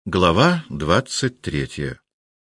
Глава 23.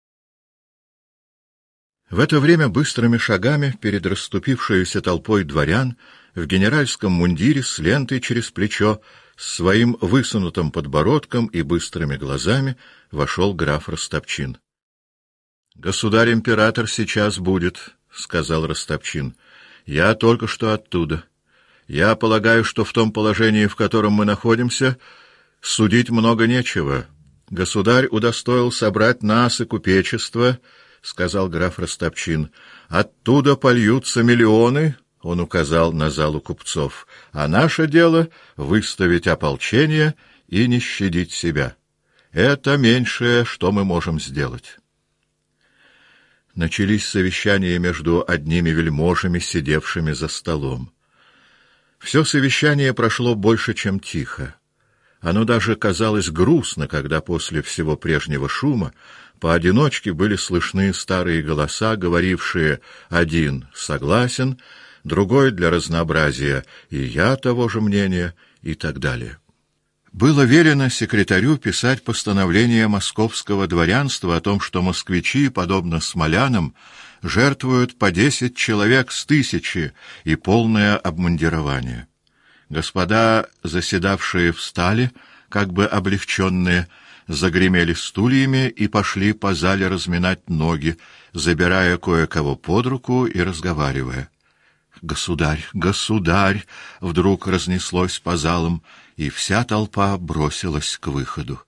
В это время быстрыми шагами перед расступившейся толпой дворян в генеральском мундире с лентой через плечо, с своим высунутым подбородком и быстрыми глазами вошел граф Растопчин. — Государь-император сейчас будет, — сказал Растопчин. — Я только что оттуда. Я полагаю, что в том положении, в котором мы находимся, судить много нечего. Государь удостоил собрать нас и купечество, — сказал граф Растопчин. — Оттуда польются миллионы, — он указал на залу купцов, — а наше дело — выставить ополчение и не щадить себя. Это меньшее, что мы можем сделать. Начались совещания между одними вельможами, сидевшими за столом. Все совещание прошло больше, чем тихо. Оно даже казалось грустно, когда после всего прежнего шума поодиночке были слышны старые голоса, говорившие: один согласен, другой для разнообразия и я того же мнения, и так далее. Было велено секретарю писать постановление московского дворянства о том, что москвичи, подобно смолянам, жертвуют по 10 человек с 1000 и полное обмундирование. Господа, заседавшие, встали, как бы облегченные, загремели стульями и пошли по зале разминать ноги, забирая кое-кого под руку и разговаривая. «Государь, государь!» — вдруг разнеслось по залам, и вся толпа бросилась к выходу.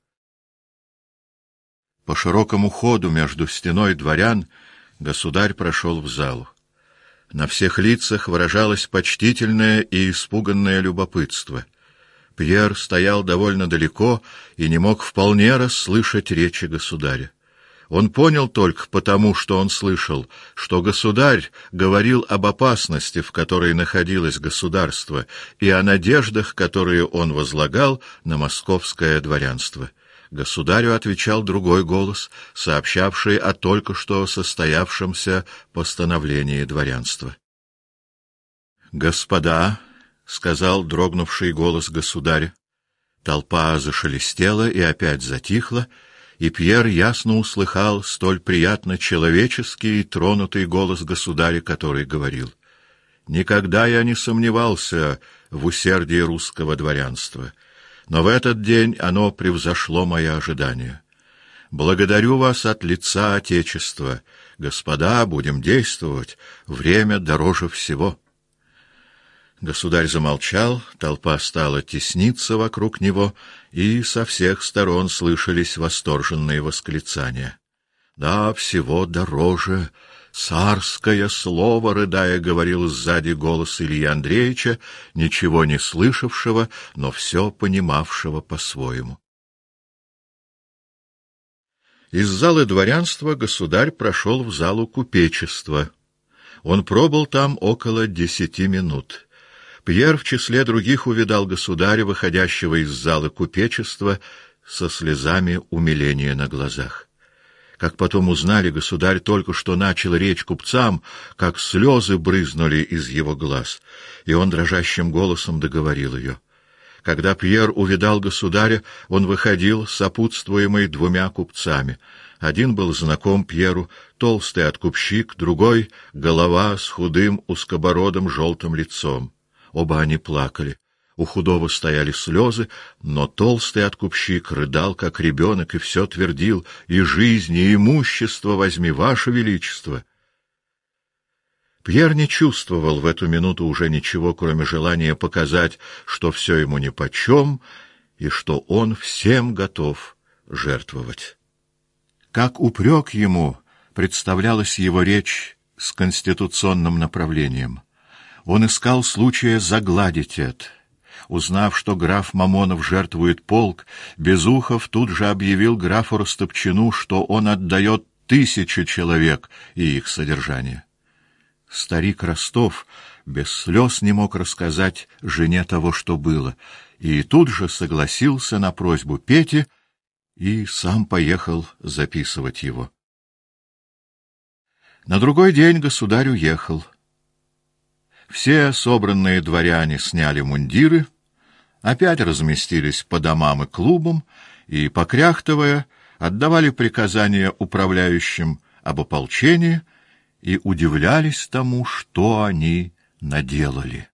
По широкому ходу между стеной дворян государь прошел в залу. На всех лицах выражалось почтительное и испуганное любопытство. Пьер стоял довольно далеко и не мог вполне расслышать речи государя. Он понял только потому, что он слышал, что государь говорил об опасности, в которой находилось государство, и о надеждах, которые он возлагал на московское дворянство. Государю отвечал другой голос, сообщавший о только что состоявшемся постановлении дворянства. «Господа», — сказал дрогнувший голос государя, толпа зашелестела и опять затихла, и Пьер ясно услыхал столь приятно человеческий и тронутый голос государя, который говорил: «Никогда я не сомневался в усердии русского дворянства, но в этот день оно превзошло мои ожидания. Благодарю вас от лица Отечества. Господа, будем действовать. Время дороже всего». Государь замолчал, толпа стала тесниться вокруг него, и со всех сторон слышались восторженные восклицания. «Да, всего дороже! Царское слово!» — рыдая, говорил сзади голос Ильи Андреевича, ничего не слышавшего, но все понимавшего по-своему. Из залы дворянства государь прошел в залу купечества. Он пробыл там около 10 минут. Пьер в числе других увидал государя, выходящего из зала купечества, со слезами умиления на глазах. Как потом узнали, государь только что начал речь купцам, как слезы брызнули из его глаз, и он дрожащим голосом договорил ее. Когда Пьер увидал государя, он выходил, сопутствуемый 2 купцами. Один был знаком Пьеру, толстый откупщик, другой — голова с худым, узкобородым, желтым лицом. Оба они плакали. У худого стояли слезы, но толстый откупщик рыдал, как ребенок, и все твердил: «И жизнь, и имущество возьми, ваше величество». Пьер не чувствовал в эту минуту уже ничего, кроме желания показать, что все ему нипочем, и что он всем готов жертвовать. Как упрек ему представлялась его речь с конституционным направлением. Он искал случая загладить это. Узнав, что граф Мамонов жертвует полк, Безухов тут же объявил графу Растопчину, что он отдает 1000 человек и их содержание. Старик Ростов без слез не мог рассказать жене того, что было, и тут же согласился на просьбу Пети и сам поехал записывать его. На другой день государь уехал. Все собранные дворяне сняли мундиры, опять разместились по домам и клубам и, покряхтывая, отдавали приказания управляющим об ополчении и удивлялись тому, что они наделали.